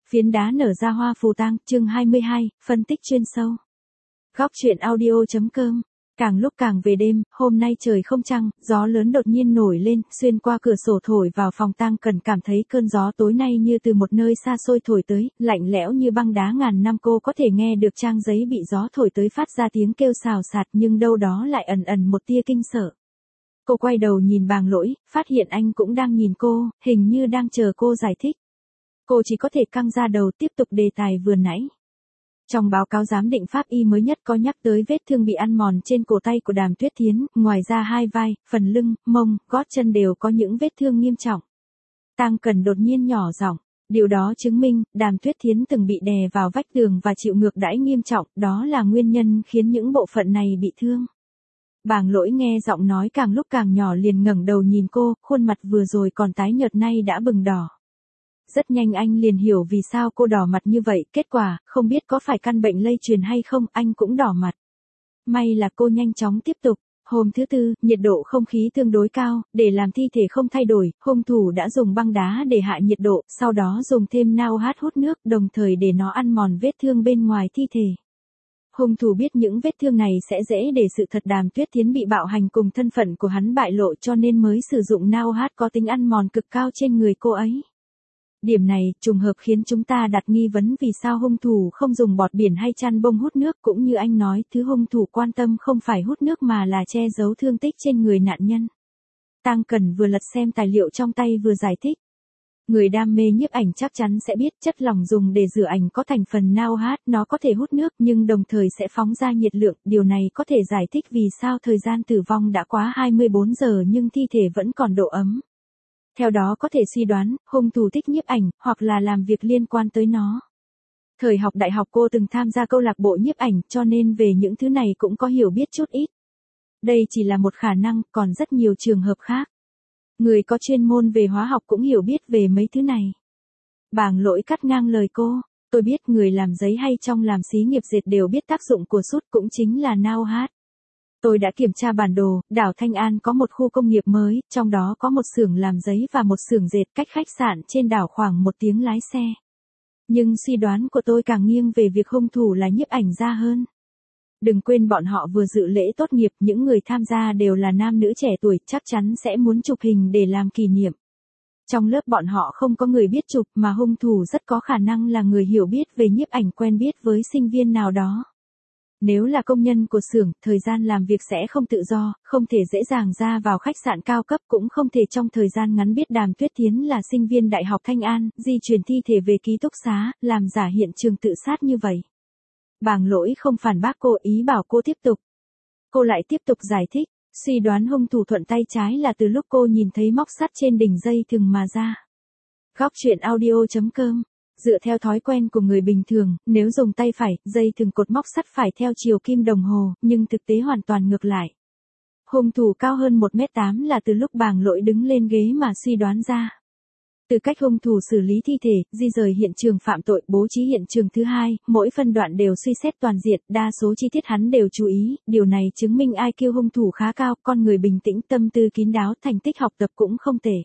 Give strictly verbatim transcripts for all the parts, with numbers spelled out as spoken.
Phiến đá nở ra hoa phù tang, chương hai mươi hai, phân tích chuyên sâu. Góc truyện audio chấm com. Càng lúc càng về đêm, hôm nay trời không trăng, gió lớn đột nhiên nổi lên, xuyên qua cửa sổ thổi vào phòng Tang Cần cảm thấy cơn gió tối nay như từ một nơi xa xôi thổi tới, lạnh lẽo như băng đá ngàn năm. Cô có thể nghe được trang giấy bị gió thổi tới phát ra tiếng kêu xào xạc, nhưng đâu đó lại ẩn ẩn một tia kinh sợ. Cô quay đầu nhìn Bàng Lỗi, phát hiện anh cũng đang nhìn cô, hình như đang chờ cô giải thích. Cô chỉ có thể căng ra đầu tiếp tục đề tài vừa nãy. Trong báo cáo giám định pháp y mới nhất có nhắc tới vết thương bị ăn mòn trên cổ tay của Đàm Tuyết Thiến, ngoài ra hai vai, phần lưng, mông, gót chân đều có những vết thương nghiêm trọng. Tang Cần đột nhiên nhỏ giọng, điều đó chứng minh, Đàm Tuyết Thiến từng bị đè vào vách tường và chịu ngược đãi nghiêm trọng, đó là nguyên nhân khiến những bộ phận này bị thương. Bàng Lỗi nghe giọng nói càng lúc càng nhỏ liền ngẩng đầu nhìn cô, khuôn mặt vừa rồi còn tái nhợt nay đã bừng đỏ. Rất nhanh anh liền hiểu vì sao cô đỏ mặt như vậy, kết quả, không biết có phải căn bệnh lây truyền hay không, anh cũng đỏ mặt. May là cô nhanh chóng tiếp tục. Hôm thứ tư, nhiệt độ không khí tương đối cao, để làm thi thể không thay đổi, hung thủ đã dùng băng đá để hạ nhiệt độ, sau đó dùng thêm nao hát hút nước, đồng thời để nó ăn mòn vết thương bên ngoài thi thể. Hung thủ biết những vết thương này sẽ dễ để sự thật Đàm Tuyết Thiến bị bạo hành cùng thân phận của hắn bại lộ, cho nên mới sử dụng nao hát có tính ăn mòn cực cao trên người cô ấy. Điểm này, trùng hợp khiến chúng ta đặt nghi vấn vì sao hung thủ không dùng bọt biển hay chăn bông hút nước, cũng như anh nói, thứ hung thủ quan tâm không phải hút nước mà là che giấu thương tích trên người nạn nhân. Tang Cần vừa lật xem tài liệu trong tay vừa giải thích. Người đam mê nhiếp ảnh chắc chắn sẽ biết chất lỏng dùng để rửa ảnh có thành phần nao hát, nó có thể hút nước nhưng đồng thời sẽ phóng ra nhiệt lượng, điều này có thể giải thích vì sao thời gian tử vong đã quá hai mươi bốn giờ nhưng thi thể vẫn còn độ ấm. Theo đó có thể suy đoán, hung thủ thích nhiếp ảnh, hoặc là làm việc liên quan tới nó. Thời học đại học cô từng tham gia câu lạc bộ nhiếp ảnh, cho nên về những thứ này cũng có hiểu biết chút ít. Đây chỉ là một khả năng, còn rất nhiều trường hợp khác. Người có chuyên môn về hóa học cũng hiểu biết về mấy thứ này. Bàng Lỗi cắt ngang lời cô, tôi biết người làm giấy hay trong làm xí nghiệp dệt đều biết tác dụng của sút, cũng chính là nao hát. Tôi đã kiểm tra bản đồ, đảo Thanh An có một khu công nghiệp mới, trong đó có một xưởng làm giấy và một xưởng dệt cách khách sạn trên đảo khoảng một tiếng lái xe. Nhưng suy đoán của tôi càng nghiêng về việc hung thủ là nhiếp ảnh gia hơn. Đừng quên bọn họ vừa dự lễ tốt nghiệp, những người tham gia đều là nam nữ trẻ tuổi, chắc chắn sẽ muốn chụp hình để làm kỷ niệm. Trong lớp bọn họ không có người biết chụp mà hung thủ rất có khả năng là người hiểu biết về nhiếp ảnh quen biết với sinh viên nào đó. Nếu là công nhân của xưởng, thời gian làm việc sẽ không tự do, không thể dễ dàng ra vào khách sạn cao cấp, cũng không thể trong thời gian ngắn biết Đàm Tuyết Thiến là sinh viên Đại học Thanh An, di chuyển thi thể về ký túc xá, làm giả hiện trường tự sát như vậy. Bàng Lỗi không phản bác cô, ý bảo cô tiếp tục. Cô lại tiếp tục giải thích, suy đoán hung thủ thuận tay trái là từ lúc cô nhìn thấy móc sắt trên đỉnh dây thừng mà ra. Góc truyện audio chấm com. Dựa theo thói quen của người bình thường, nếu dùng tay phải, dây thừng cột móc sắt phải theo chiều kim đồng hồ, nhưng thực tế hoàn toàn ngược lại. Hung thủ cao hơn một mét tám là từ lúc Bàng Lỗi đứng lên ghế mà suy đoán ra. Từ cách hung thủ xử lý thi thể, di rời hiện trường phạm tội, bố trí hiện trường thứ hai, mỗi phân đoạn đều suy xét toàn diện, đa số chi tiết hắn đều chú ý, điều này chứng minh i kiu hung thủ khá cao, con người bình tĩnh, tâm tư kín đáo, thành tích học tập cũng không tệ.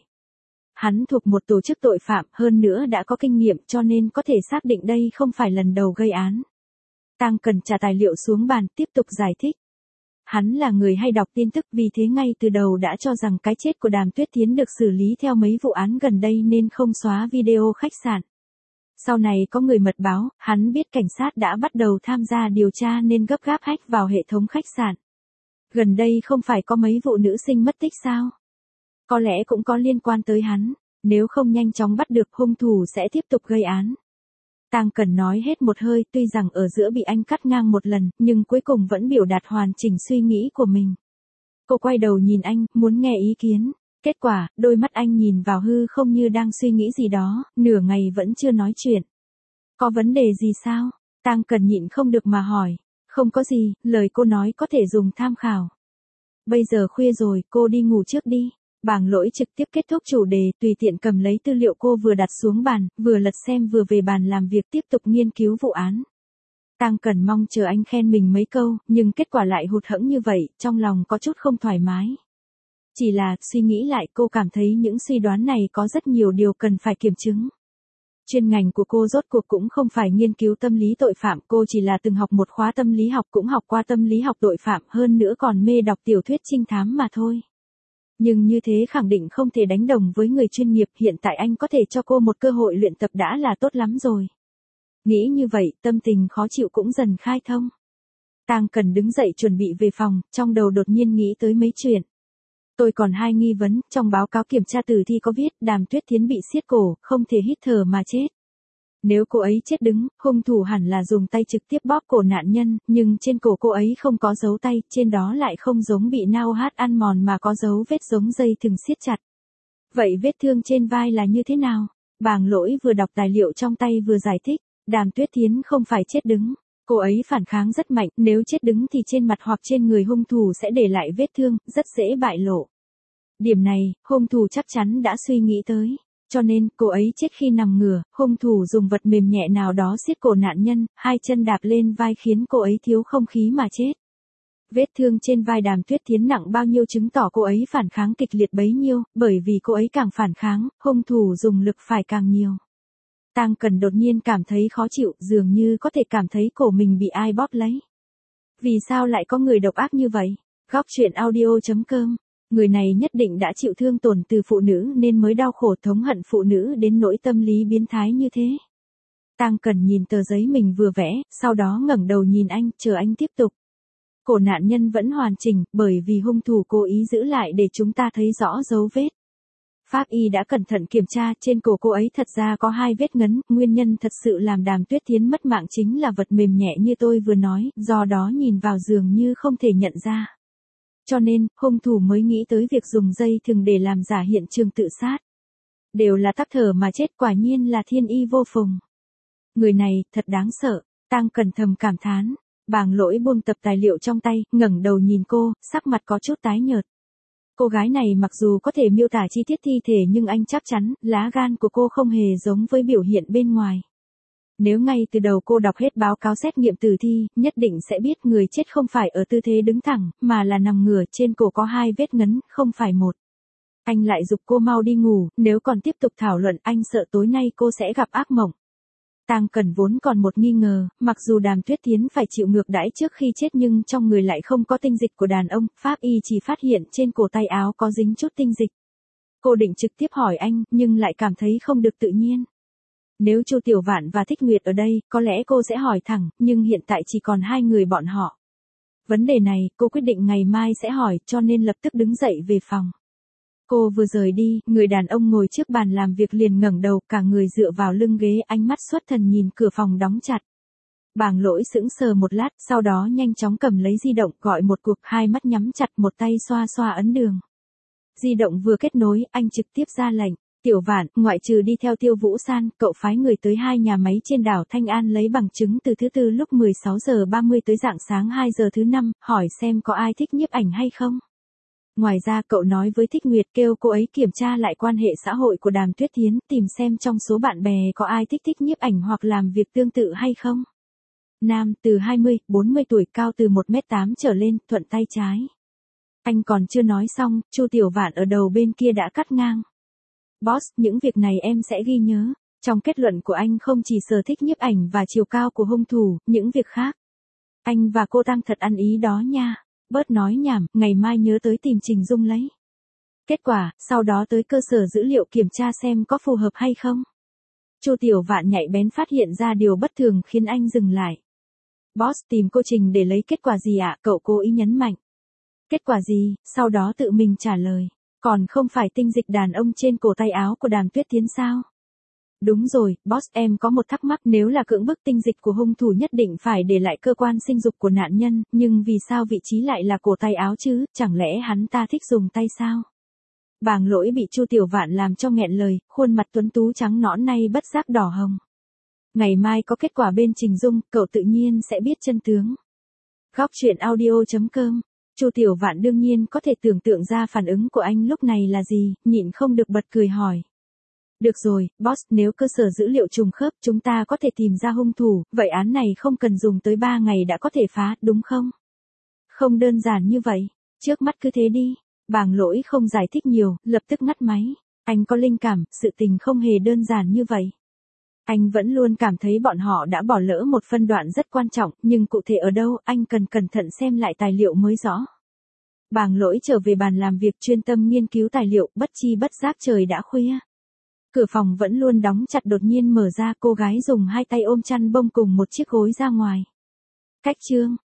Hắn thuộc một tổ chức tội phạm, hơn nữa đã có kinh nghiệm cho nên có thể xác định đây không phải lần đầu gây án. Tang Cần trả tài liệu xuống bàn, tiếp tục giải thích. Hắn là người hay đọc tin tức, vì thế ngay từ đầu đã cho rằng cái chết của Đàm Tuyết Thiến được xử lý theo mấy vụ án gần đây nên không xóa video khách sạn. Sau này có người mật báo, hắn biết cảnh sát đã bắt đầu tham gia điều tra nên gấp gáp hack vào hệ thống khách sạn. Gần đây không phải có mấy vụ nữ sinh mất tích sao? Có lẽ cũng có liên quan tới hắn, nếu không nhanh chóng bắt được hung thủ sẽ tiếp tục gây án. Tang Cần nói hết một hơi, tuy rằng ở giữa bị anh cắt ngang một lần, nhưng cuối cùng vẫn biểu đạt hoàn chỉnh suy nghĩ của mình. Cô quay đầu nhìn anh, muốn nghe ý kiến. Kết quả, đôi mắt anh nhìn vào hư không như đang suy nghĩ gì đó, nửa ngày vẫn chưa nói chuyện. Có vấn đề gì sao? Tang Cần nhịn không được mà hỏi. Không có gì, lời cô nói có thể dùng tham khảo. Bây giờ khuya rồi, cô đi ngủ trước đi. Bàng Lỗi trực tiếp kết thúc chủ đề, tùy tiện cầm lấy tư liệu cô vừa đặt xuống bàn, vừa lật xem vừa về bàn làm việc tiếp tục nghiên cứu vụ án. Tang Cần mong chờ anh khen mình mấy câu, nhưng kết quả lại hụt hẫng như vậy, trong lòng có chút không thoải mái. Chỉ là, suy nghĩ lại cô cảm thấy những suy đoán này có rất nhiều điều cần phải kiểm chứng. Chuyên ngành của cô rốt cuộc cũng không phải nghiên cứu tâm lý tội phạm, cô chỉ là từng học một khóa tâm lý học, cũng học qua tâm lý học tội phạm, hơn nữa còn mê đọc tiểu thuyết trinh thám mà thôi. Nhưng như thế khẳng định không thể đánh đồng với người chuyên nghiệp, hiện tại anh có thể cho cô một cơ hội luyện tập đã là tốt lắm rồi. Nghĩ như vậy, tâm tình khó chịu cũng dần khai thông. Tang Cần đứng dậy chuẩn bị về phòng, trong đầu đột nhiên nghĩ tới mấy chuyện. Tôi còn hai nghi vấn, trong báo cáo kiểm tra tử thi có viết Đàm Tuyết Thiến bị siết cổ, không thể hít thở mà chết. Nếu cô ấy chết đứng, hung thủ hẳn là dùng tay trực tiếp bóp cổ nạn nhân, nhưng trên cổ cô ấy không có dấu tay, trên đó lại không giống bị nao hát ăn mòn mà có dấu vết giống dây thừng siết chặt. Vậy vết thương trên vai là như thế nào? Bàng Lỗi vừa đọc tài liệu trong tay vừa giải thích, Đàm Tuyết Thiến không phải chết đứng. Cô ấy phản kháng rất mạnh, nếu chết đứng thì trên mặt hoặc trên người hung thủ sẽ để lại vết thương, rất dễ bại lộ. Điểm này, hung thủ chắc chắn đã suy nghĩ tới. Cho nên, cô ấy chết khi nằm ngửa, hung thủ dùng vật mềm nhẹ nào đó siết cổ nạn nhân, hai chân đạp lên vai khiến cô ấy thiếu không khí mà chết. Vết thương trên vai Đàm Tuyết Thiến nặng bao nhiêu chứng tỏ cô ấy phản kháng kịch liệt bấy nhiêu, bởi vì cô ấy càng phản kháng, hung thủ dùng lực phải càng nhiều. Tang Cần đột nhiên cảm thấy khó chịu, dường như có thể cảm thấy cổ mình bị ai bóp lấy. Vì sao lại có người độc ác như vậy? Góc truyện audio chấm com. Người này nhất định đã chịu thương tổn từ phụ nữ nên mới đau khổ thống hận phụ nữ đến nỗi tâm lý biến thái như thế. Tang Cần nhìn tờ giấy mình vừa vẽ, sau đó ngẩng đầu nhìn anh, chờ anh tiếp tục. Cổ nạn nhân vẫn hoàn chỉnh, bởi vì hung thủ cố ý giữ lại để chúng ta thấy rõ dấu vết. Pháp y đã cẩn thận kiểm tra, trên cổ cô ấy thật ra có hai vết ngấn, nguyên nhân thật sự làm Đàm Tuyết Thiến mất mạng chính là vật mềm nhẹ như tôi vừa nói, do đó nhìn vào dường như không thể nhận ra. Cho nên, hung thủ mới nghĩ tới việc dùng dây thừng để làm giả hiện trường tự sát. Đều là tắc thở mà chết, quả nhiên là thiên y vô phùng. Người này, thật đáng sợ, Tang Cần thầm cảm thán. Bàng Lỗi buông tập tài liệu trong tay, ngẩng đầu nhìn cô, sắc mặt có chút tái nhợt. Cô gái này mặc dù có thể miêu tả chi tiết thi thể nhưng anh chắc chắn, lá gan của cô không hề giống với biểu hiện bên ngoài. Nếu ngay từ đầu cô đọc hết báo cáo xét nghiệm tử thi, nhất định sẽ biết người chết không phải ở tư thế đứng thẳng, mà là nằm ngửa, trên cổ có hai vết ngấn, không phải một. Anh lại giục cô mau đi ngủ, nếu còn tiếp tục thảo luận anh sợ tối nay cô sẽ gặp ác mộng. Tang Cần vốn còn một nghi ngờ, mặc dù Đàm Tuyết Thiến phải chịu ngược đãi trước khi chết nhưng trong người lại không có tinh dịch của đàn ông, pháp y chỉ phát hiện trên cổ tay áo có dính chút tinh dịch. Cô định trực tiếp hỏi anh, nhưng lại cảm thấy không được tự nhiên. Nếu Chu Tiểu Vạn và Thích Nguyệt ở đây, có lẽ cô sẽ hỏi thẳng, nhưng hiện tại chỉ còn hai người bọn họ. Vấn đề này, cô quyết định ngày mai sẽ hỏi, cho nên lập tức đứng dậy về phòng. Cô vừa rời đi, người đàn ông ngồi trước bàn làm việc liền ngẩng đầu, cả người dựa vào lưng ghế, ánh mắt xuất thần nhìn cửa phòng đóng chặt. Bàng Lỗi sững sờ một lát, sau đó nhanh chóng cầm lấy di động, gọi một cuộc, hai mắt nhắm chặt, một tay xoa xoa ấn đường. Di động vừa kết nối, anh trực tiếp ra lệnh. Tiểu Vạn, ngoại trừ đi theo Tiêu Vũ San, cậu phái người tới hai nhà máy trên đảo Thanh An lấy bằng chứng từ thứ tư lúc mười sáu giờ ba mươi tới rạng sáng hai giờ thứ năm, hỏi xem có ai thích nhiếp ảnh hay không. Ngoài ra cậu nói với Thích Nguyệt kêu cô ấy kiểm tra lại quan hệ xã hội của Đàm Tuyết Thiến, tìm xem trong số bạn bè có ai thích thích nhiếp ảnh hoặc làm việc tương tự hay không. Nam, từ hai mươi, bốn mươi tuổi, cao từ một mét tám trở lên, thuận tay trái. Anh còn chưa nói xong, Chu Tiểu Vạn ở đầu bên kia đã cắt ngang. Boss, những việc này em sẽ ghi nhớ. Trong kết luận của anh không chỉ sở thích nhiếp ảnh và chiều cao của hung thủ, những việc khác. Anh và cô Tăng thật ăn ý đó nha. Bớt nói nhảm, ngày mai nhớ tới tìm Trình Dung lấy. Kết quả, sau đó tới cơ sở dữ liệu kiểm tra xem có phù hợp hay không. Chu Tiểu Vạn nhạy bén phát hiện ra điều bất thường khiến anh dừng lại. Boss, tìm cô Trình để lấy kết quả gì ạ? Cậu cố ý nhấn mạnh. Kết quả gì? Sau đó tự mình trả lời. Còn không phải tinh dịch đàn ông trên cổ tay áo của Đàm Tuyết Thiến sao? Đúng rồi, boss, em có một thắc mắc, nếu là cưỡng bức tinh dịch của hung thủ nhất định phải để lại cơ quan sinh dục của nạn nhân, nhưng vì sao vị trí lại là cổ tay áo chứ, chẳng lẽ hắn ta thích dùng tay sao? Bàng Lỗi bị Chu Tiểu Vạn làm cho nghẹn lời, khuôn mặt tuấn tú trắng nõn nay bất giác đỏ hồng. Ngày mai có kết quả bên Trình Dung, cậu tự nhiên sẽ biết chân tướng. Góc truyện audio chấm com. Chu Tiểu Vạn đương nhiên có thể tưởng tượng ra phản ứng của anh lúc này là gì, nhịn không được bật cười hỏi. Được rồi, boss, nếu cơ sở dữ liệu trùng khớp chúng ta có thể tìm ra hung thủ, vậy án này không cần dùng tới ba ngày đã có thể phá, đúng không? Không đơn giản như vậy, trước mắt cứ thế đi. Bàng Lỗi không giải thích nhiều, lập tức ngắt máy. Anh có linh cảm, sự tình không hề đơn giản như vậy. Anh vẫn luôn cảm thấy bọn họ đã bỏ lỡ một phân đoạn rất quan trọng, nhưng cụ thể ở đâu, anh cần cẩn thận xem lại tài liệu mới rõ. Bàng Lỗi trở về bàn làm việc chuyên tâm nghiên cứu tài liệu, bất chi bất giác trời đã khuya. Cửa phòng vẫn luôn đóng chặt đột nhiên mở ra, cô gái dùng hai tay ôm chăn bông cùng một chiếc gối ra ngoài. Cách chương